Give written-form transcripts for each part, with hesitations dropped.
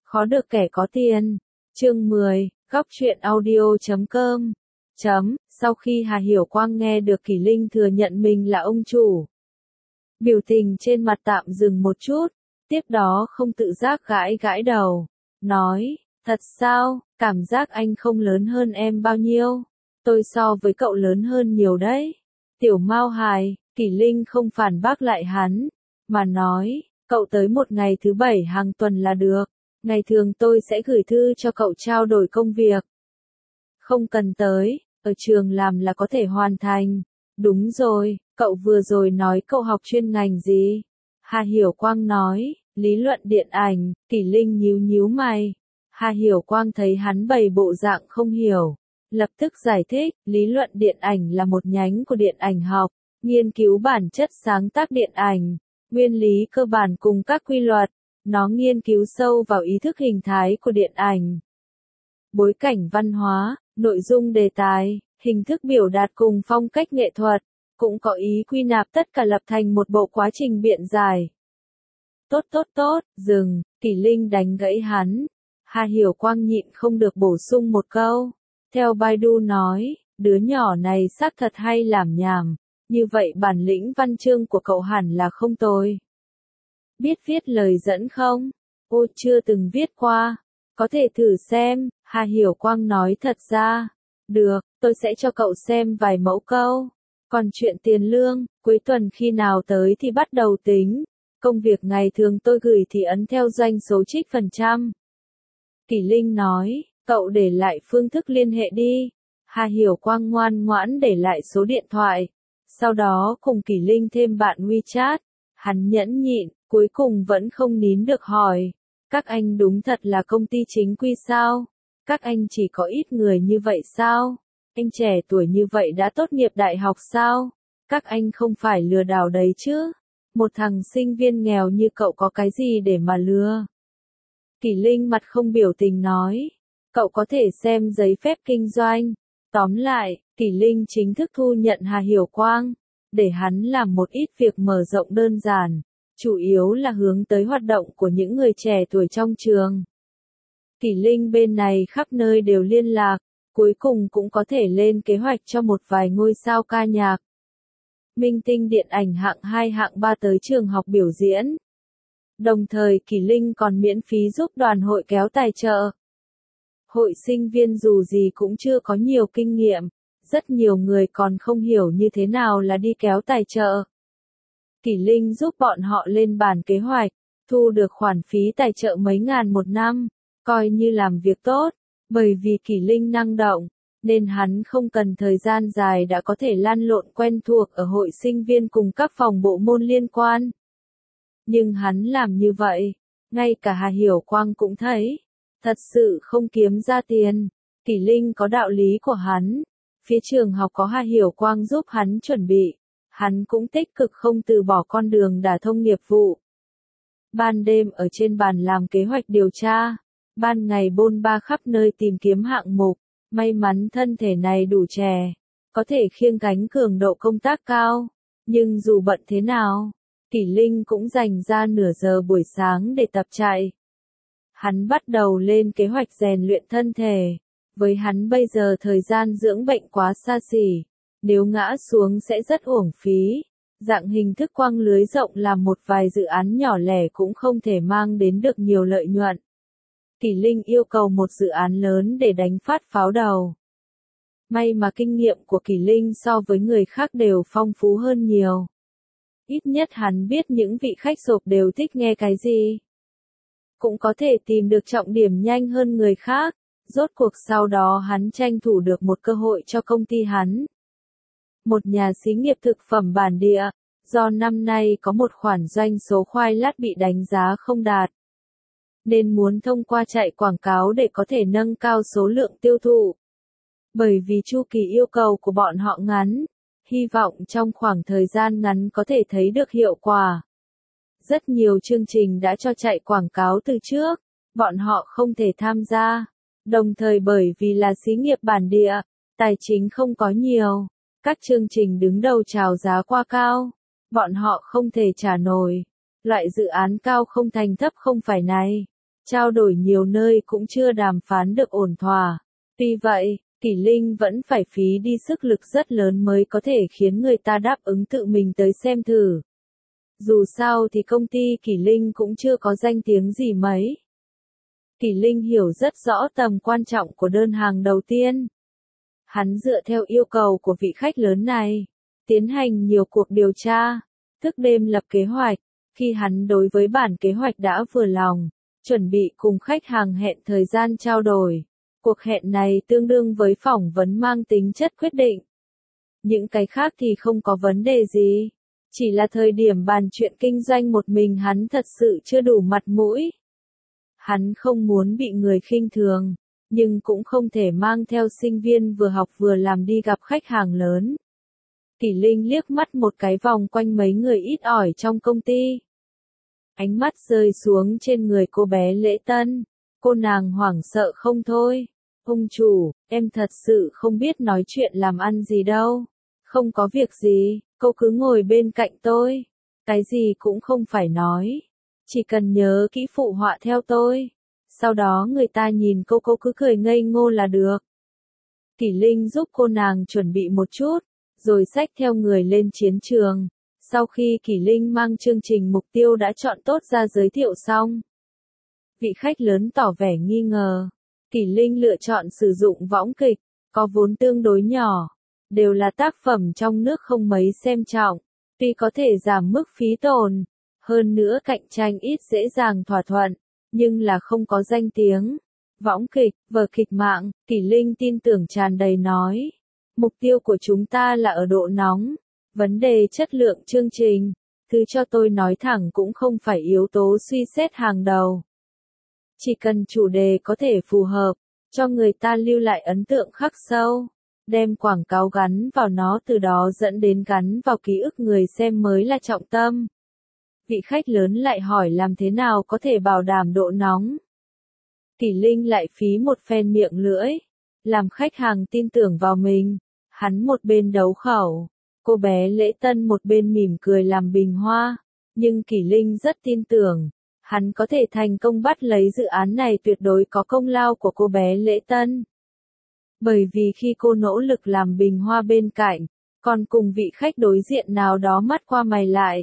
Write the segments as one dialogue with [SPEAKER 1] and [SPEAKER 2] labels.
[SPEAKER 1] Khó được kẻ có tiền. Chương 10, góc truyện audio.com. Sau khi Hà Hiểu Quang nghe được Kỷ Linh thừa nhận mình là ông chủ, biểu tình trên mặt tạm dừng một chút, tiếp đó không tự giác gãi gãi đầu, nói, thật sao, cảm giác anh không lớn hơn em bao nhiêu, tôi so với cậu lớn hơn nhiều đấy. Tiểu Mao hài, Kỷ Linh không phản bác lại hắn, mà nói, cậu tới một ngày thứ 7 hàng tuần là được, ngày thường tôi sẽ gửi thư cho cậu trao đổi công việc. Không cần tới, ở trường làm là có thể hoàn thành. Đúng rồi, cậu vừa rồi nói cậu học chuyên ngành gì? Hà Hiểu Quang nói, lý luận điện ảnh. Kỷ Linh nhíu nhíu mày. Hà Hiểu Quang thấy hắn bày bộ dạng không hiểu, lập tức giải thích, lý luận điện ảnh là một nhánh của điện ảnh học, nghiên cứu bản chất sáng tác điện ảnh, nguyên lý cơ bản cùng các quy luật, nó nghiên cứu sâu vào ý thức hình thái của điện ảnh, bối cảnh văn hóa, nội dung đề tài, hình thức biểu đạt cùng phong cách nghệ thuật, cũng có ý quy nạp tất cả lập thành một bộ quá trình biện giải. Tốt, dừng, Kỷ Linh đánh gãy hắn. Hà Hiểu Quang nhịn không được bổ sung một câu. Theo Baidu nói, đứa nhỏ này xác thật hay làm nhảm, như vậy bản lĩnh văn chương của cậu hẳn là không tồi. Biết viết lời dẫn không? Ô, chưa từng viết qua. Có thể thử xem, Hà Hiểu Quang nói thật ra. Được, tôi sẽ cho cậu xem vài mẫu câu. Còn chuyện tiền lương, cuối tuần khi nào tới thì bắt đầu tính. Công việc ngày thường tôi gửi thì ấn theo doanh số trích phần trăm. Kỷ Linh nói, cậu để lại phương thức liên hệ đi. Hà Hiểu Quang ngoan ngoãn để lại số điện thoại. Sau đó cùng Kỷ Linh thêm bạn WeChat. Hắn nhẫn nhịn, cuối cùng vẫn không nín được hỏi. Các anh đúng thật là công ty chính quy sao? Các anh chỉ có ít người như vậy sao? Anh trẻ tuổi như vậy đã tốt nghiệp đại học sao? Các anh không phải lừa đảo đấy chứ? Một thằng sinh viên nghèo như cậu có cái gì để mà lừa? Kỷ Linh mặt không biểu tình nói. Cậu có thể xem giấy phép kinh doanh. Tóm lại, Kỷ Linh chính thức thu nhận Hà Hiểu Quang, để hắn làm một ít việc mở rộng đơn giản, chủ yếu là hướng tới hoạt động của những người trẻ tuổi trong trường. Kỷ Linh bên này khắp nơi đều liên lạc, cuối cùng cũng có thể lên kế hoạch cho một vài ngôi sao ca nhạc, minh tinh điện ảnh hạng 2 hạng 3 tới trường học biểu diễn. Đồng thời Kỷ Linh còn miễn phí giúp đoàn hội kéo tài trợ. Hội sinh viên dù gì cũng chưa có nhiều kinh nghiệm, rất nhiều người còn không hiểu như thế nào là đi kéo tài trợ. Kỷ Linh giúp bọn họ lên bàn kế hoạch, thu được khoản phí tài trợ mấy ngàn một năm, coi như làm việc tốt, bởi vì Kỷ Linh năng động, nên hắn không cần thời gian dài đã có thể lăn lộn quen thuộc ở hội sinh viên cùng các phòng bộ môn liên quan. Nhưng hắn làm như vậy, ngay cả Hà Hiểu Quang cũng thấy, thật sự không kiếm ra tiền. Kỷ Linh có đạo lý của hắn, phía trường học có Hà Hiểu Quang giúp hắn chuẩn bị, hắn cũng tích cực không từ bỏ con đường đả thông nghiệp vụ. Ban đêm ở trên bàn làm kế hoạch điều tra, ban ngày bôn ba khắp nơi tìm kiếm hạng mục, may mắn thân thể này đủ trẻ, có thể khiêng gánh cường độ công tác cao, nhưng dù bận thế nào, Kỷ Linh cũng dành ra nửa giờ buổi sáng để tập chạy. Hắn bắt đầu lên kế hoạch rèn luyện thân thể, với hắn bây giờ thời gian dưỡng bệnh quá xa xỉ, nếu ngã xuống sẽ rất uổng phí. Dạng hình thức quang lưới rộng làm một vài dự án nhỏ lẻ cũng không thể mang đến được nhiều lợi nhuận. Kỷ Linh yêu cầu một dự án lớn để đánh phát pháo đầu. May mà kinh nghiệm của Kỷ Linh so với người khác đều phong phú hơn nhiều. Ít nhất hắn biết những vị khách sộp đều thích nghe cái gì. Cũng có thể tìm được trọng điểm nhanh hơn người khác. Rốt cuộc sau đó hắn tranh thủ được một cơ hội cho công ty hắn. Một nhà xí nghiệp thực phẩm bản địa, do năm nay có một khoản doanh số khoai lát bị đánh giá không đạt, nên muốn thông qua chạy quảng cáo để có thể nâng cao số lượng tiêu thụ. Bởi vì chu kỳ yêu cầu của bọn họ ngắn, hy vọng trong khoảng thời gian ngắn có thể thấy được hiệu quả. Rất nhiều chương trình đã cho chạy quảng cáo từ trước, bọn họ không thể tham gia. Đồng thời bởi vì là xí nghiệp bản địa, tài chính không có nhiều, các chương trình đứng đầu chào giá quá cao, bọn họ không thể trả nổi. Loại dự án cao không thành thấp không phải này. trao đổi nhiều nơi cũng chưa đàm phán được ổn thỏa. Tuy vậy, Kỷ Linh vẫn phải phí đi sức lực rất lớn mới có thể khiến người ta đáp ứng tự mình tới xem thử. Dù sao thì công ty Kỷ Linh cũng chưa có danh tiếng gì mấy. Kỷ Linh hiểu rất rõ tầm quan trọng của đơn hàng đầu tiên. Hắn dựa theo yêu cầu của vị khách lớn này, tiến hành nhiều cuộc điều tra, thức đêm lập kế hoạch. Khi hắn đối với bản kế hoạch đã vừa lòng, chuẩn bị cùng khách hàng hẹn thời gian trao đổi. Cuộc hẹn này tương đương với phỏng vấn mang tính chất quyết định. Những cái khác thì không có vấn đề gì. Chỉ là thời điểm bàn chuyện kinh doanh một mình hắn thật sự chưa đủ mặt mũi. Hắn không muốn bị người khinh thường, nhưng cũng không thể mang theo sinh viên vừa học vừa làm đi gặp khách hàng lớn. Kỷ Linh liếc mắt một cái vòng quanh mấy người ít ỏi trong công ty. Ánh mắt rơi xuống trên người cô bé Lễ Tân. Cô nàng hoảng sợ không thôi. Ông chủ, em thật sự không biết nói chuyện làm ăn gì đâu. Không có việc gì, cô cứ ngồi bên cạnh tôi. Cái gì cũng không phải nói. Chỉ cần nhớ kỹ phụ họa theo tôi. Sau đó người ta nhìn cô cứ cười ngây ngô là được. Kỷ Linh giúp cô nàng chuẩn bị một chút, rồi xách theo người lên chiến trường. Sau khi Kỷ Linh mang chương trình mục tiêu đã chọn tốt ra giới thiệu xong, vị khách lớn tỏ vẻ nghi ngờ. Kỷ Linh lựa chọn sử dụng võng kịch, có vốn tương đối nhỏ, đều là tác phẩm trong nước không mấy xem trọng, tuy có thể giảm mức phí tồn, hơn nữa cạnh tranh ít dễ dàng thỏa thuận, nhưng là không có danh tiếng. Võng kịch, vở kịch mạng, Kỷ Linh tin tưởng tràn đầy nói. Mục tiêu của chúng ta là ở độ nóng, vấn đề chất lượng chương trình, thứ cho tôi nói thẳng cũng không phải yếu tố suy xét hàng đầu. Chỉ cần chủ đề có thể phù hợp, cho người ta lưu lại ấn tượng khắc sâu, đem quảng cáo gắn vào nó từ đó dẫn đến gắn vào ký ức người xem mới là trọng tâm. Vị khách lớn lại hỏi làm thế nào có thể bảo đảm độ nóng. Kỷ Linh lại phí một phen miệng lưỡi, làm khách hàng tin tưởng vào mình. Hắn một bên đấu khẩu, cô bé Lễ Tân một bên mỉm cười làm bình hoa, nhưng Kỷ Linh rất tin tưởng, hắn có thể thành công bắt lấy dự án này tuyệt đối có công lao của cô bé Lễ Tân. Bởi vì khi cô nỗ lực làm bình hoa bên cạnh, còn cùng vị khách đối diện nào đó mắt qua mày lại.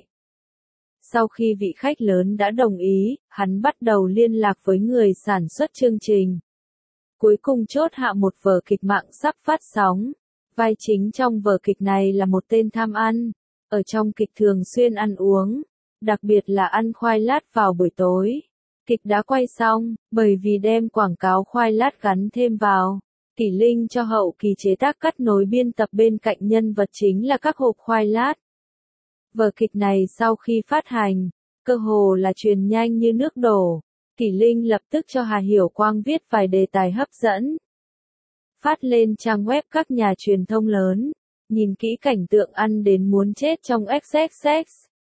[SPEAKER 1] Sau khi vị khách lớn đã đồng ý, hắn bắt đầu liên lạc với người sản xuất chương trình. Cuối cùng chốt hạ một vở kịch mạng sắp phát sóng. Vai chính trong vở kịch này là một tên tham ăn, ở trong kịch thường xuyên ăn uống, đặc biệt là ăn khoai lát vào buổi tối. Kịch đã quay xong, bởi vì đem quảng cáo khoai lát gắn thêm vào, Kỷ Linh cho hậu kỳ chế tác cắt nối biên tập bên cạnh nhân vật chính là các hộp khoai lát. Vở kịch này sau khi phát hành, cơ hồ là truyền nhanh như nước đổ. Kỷ Linh lập tức cho Hà Hiểu Quang viết vài đề tài hấp dẫn, phát lên trang web các nhà truyền thông lớn, nhìn kỹ cảnh tượng ăn đến muốn chết trong XXX.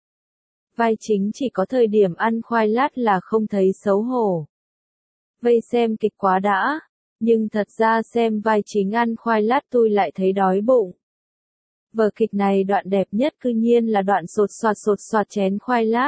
[SPEAKER 1] Vai chính chỉ có thời điểm ăn khoai lát là không thấy xấu hổ. Vây xem kịch quá đã, nhưng thật ra xem vai chính ăn khoai lát tôi lại thấy đói bụng. Vở kịch này đoạn đẹp nhất cư nhiên là đoạn sột soạt chén khoai lát.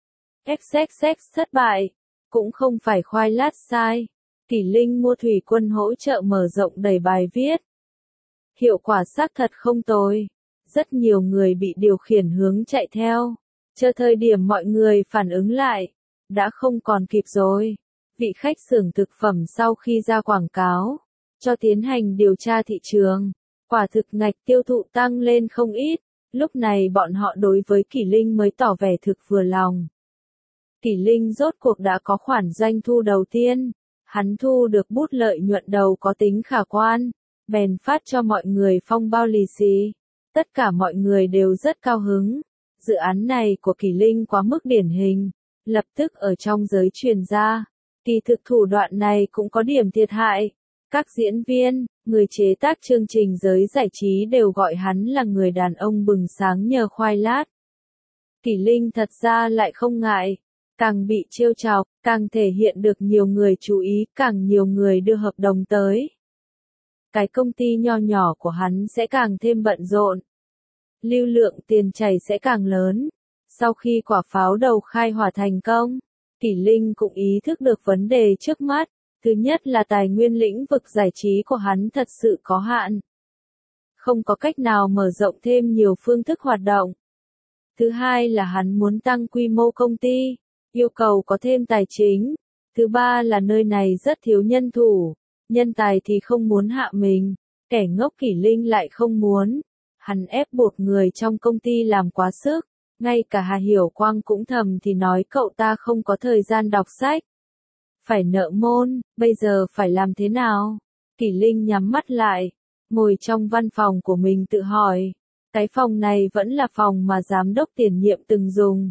[SPEAKER 1] XXX thất bại, cũng không phải khoai lát sai. Kỷ Linh mua thủy quân hỗ trợ mở rộng đầy bài viết. Hiệu quả xác thật không tồi. Rất nhiều người bị điều khiển hướng chạy theo. Chờ thời điểm mọi người phản ứng lại, đã không còn kịp rồi. Vị khách xưởng thực phẩm sau khi ra quảng cáo, cho tiến hành điều tra thị trường, quả thực ngạch tiêu thụ tăng lên không ít. Lúc này bọn họ đối với Kỷ Linh mới tỏ vẻ thực vừa lòng. Kỷ Linh rốt cuộc đã có khoản doanh thu đầu tiên. Hắn thu được bút lợi nhuận đầu có tính khả quan, bèn phát cho mọi người phong bao lì xì. Tất cả mọi người đều rất cao hứng. Dự án này của Kỷ Linh quá mức điển hình, lập tức ở trong giới truyền ra. Kỳ thực thủ đoạn này cũng có điểm thiệt hại. Các diễn viên, người chế tác chương trình giới giải trí đều gọi hắn là người đàn ông bừng sáng nhờ khoai lát. Kỷ Linh thật ra lại không ngại. Càng bị trêu chọc, càng thể hiện được nhiều người chú ý, càng nhiều người đưa hợp đồng tới. Cái công ty nho nhỏ của hắn sẽ càng thêm bận rộn. Lưu lượng tiền chảy sẽ càng lớn. Sau khi quả pháo đầu khai hỏa thành công, Kỷ Linh cũng ý thức được vấn đề trước mắt. Thứ nhất là tài nguyên lĩnh vực giải trí của hắn thật sự có hạn. Không có cách nào mở rộng thêm nhiều phương thức hoạt động. Thứ hai là hắn muốn tăng quy mô công ty, yêu cầu có thêm tài chính. Thứ ba là nơi này rất thiếu nhân thủ, nhân tài thì không muốn hạ mình, kẻ ngốc Kỷ Linh lại không muốn. Hắn ép buộc người trong công ty làm quá sức, ngay cả Hà Hiểu Quang cũng thầm thì nói cậu ta không có thời gian đọc sách. Phải nợ môn, bây giờ phải làm thế nào? Kỷ Linh nhắm mắt lại, ngồi trong văn phòng của mình tự hỏi. Cái phòng này vẫn là phòng mà giám đốc tiền nhiệm từng dùng.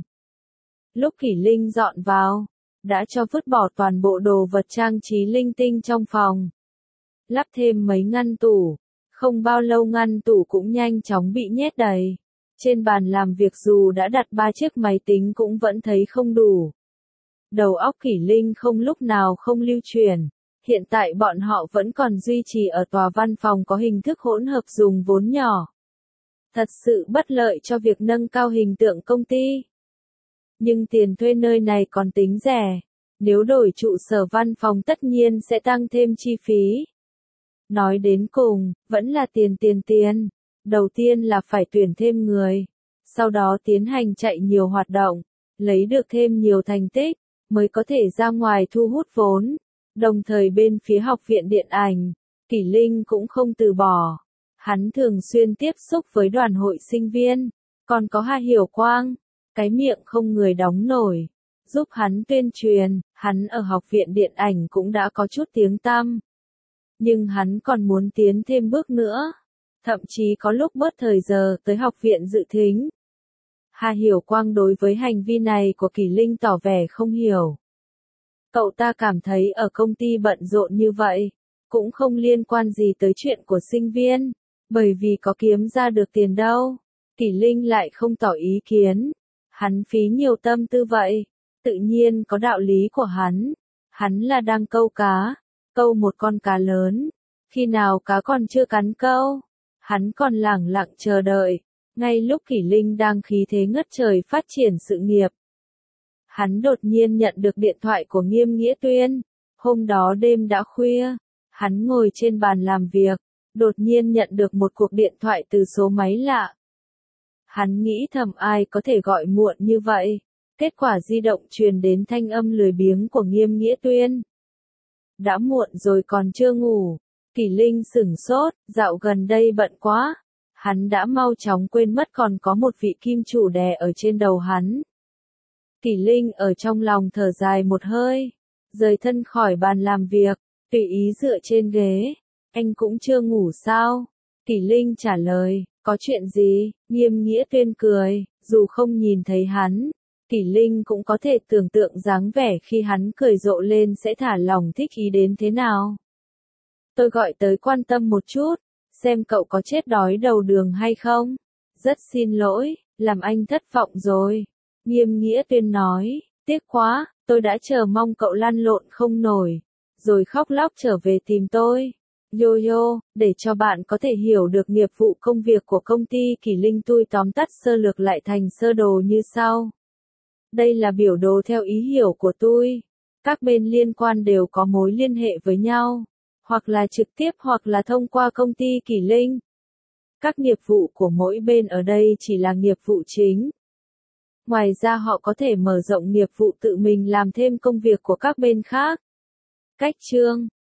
[SPEAKER 1] Lúc Kỷ Linh dọn vào, đã cho vứt bỏ toàn bộ đồ vật trang trí linh tinh trong phòng. Lắp thêm mấy ngăn tủ, không bao lâu ngăn tủ cũng nhanh chóng bị nhét đầy. Trên bàn làm việc dù đã đặt 3 chiếc máy tính cũng vẫn thấy không đủ. Đầu óc Kỷ Linh không lúc nào không lưu chuyển. Hiện tại bọn họ vẫn còn duy trì ở tòa văn phòng có hình thức hỗn hợp dùng vốn nhỏ. Thật sự bất lợi cho việc nâng cao hình tượng công ty. Nhưng tiền thuê nơi này còn tính rẻ. Nếu đổi trụ sở văn phòng tất nhiên sẽ tăng thêm chi phí. Nói đến cùng, vẫn là tiền. Đầu tiên là phải tuyển thêm người. Sau đó tiến hành chạy nhiều hoạt động. Lấy được thêm nhiều thành tích, mới có thể ra ngoài thu hút vốn. Đồng thời bên phía học viện điện ảnh, Kỷ Linh cũng không từ bỏ. Hắn thường xuyên tiếp xúc với đoàn hội sinh viên, còn có Hà Hiểu Quang, cái miệng không người đóng nổi, giúp hắn tuyên truyền. Hắn ở học viện điện ảnh cũng đã có chút tiếng tăm. Nhưng hắn còn muốn tiến thêm bước nữa, thậm chí có lúc bớt thời giờ tới học viện dự thính. Hà Hiểu Quang đối với hành vi này của Kỷ Linh tỏ vẻ không hiểu. Cậu ta cảm thấy ở công ty bận rộn như vậy, cũng không liên quan gì tới chuyện của sinh viên, bởi vì có kiếm ra được tiền đâu. Kỷ Linh lại không tỏ ý kiến. Hắn phí nhiều tâm tư vậy, tự nhiên có đạo lý của hắn. Hắn là đang câu cá, câu một con cá lớn. Khi nào cá còn chưa cắn câu, hắn còn lẳng lặng chờ đợi. Ngay lúc Kỷ Linh đang khí thế ngất trời phát triển sự nghiệp, hắn đột nhiên nhận được điện thoại của Nghiêm Nghĩa Tuyên. Hôm đó đêm đã khuya, hắn ngồi trên bàn làm việc, đột nhiên nhận được một cuộc điện thoại từ số máy lạ. Hắn nghĩ thầm ai có thể gọi muộn như vậy. Kết quả di động truyền đến thanh âm lười biếng của Nghiêm Nghĩa Tuyên. Đã muộn rồi còn chưa ngủ. Kỷ Linh sửng sốt, dạo gần đây bận quá. Hắn đã mau chóng quên mất còn có một vị kim chủ đè ở trên đầu hắn. Kỷ Linh ở trong lòng thở dài một hơi, rời thân khỏi bàn làm việc, tùy ý dựa trên ghế. Anh cũng chưa ngủ sao? Kỷ Linh trả lời, có chuyện gì? Nghiêm Nghĩa Tuyên cười, dù không nhìn thấy hắn, Kỷ Linh cũng có thể tưởng tượng dáng vẻ khi hắn cười rộ lên sẽ thả lòng thích ý đến thế nào. Tôi gọi tới quan tâm một chút, xem cậu có chết đói đầu đường hay không. Rất xin lỗi, làm anh thất vọng rồi. Nghiêm Nghĩa Tuyên nói, tiếc quá, tôi đã chờ mong cậu lăn lộn không nổi, rồi khóc lóc trở về tìm tôi. Yo, để cho bạn có thể hiểu được nghiệp vụ công việc của công ty Kỷ Linh tôi tóm tắt sơ lược lại thành sơ đồ như sau. Đây là biểu đồ theo ý hiểu của tôi. Các bên liên quan đều có mối liên hệ với nhau, hoặc là trực tiếp hoặc là thông qua công ty Kỷ Linh. Các nghiệp vụ của mỗi bên ở đây chỉ là nghiệp vụ chính. Ngoài ra họ có thể mở rộng nghiệp vụ tự mình làm thêm công việc của các bên khác. Cách chương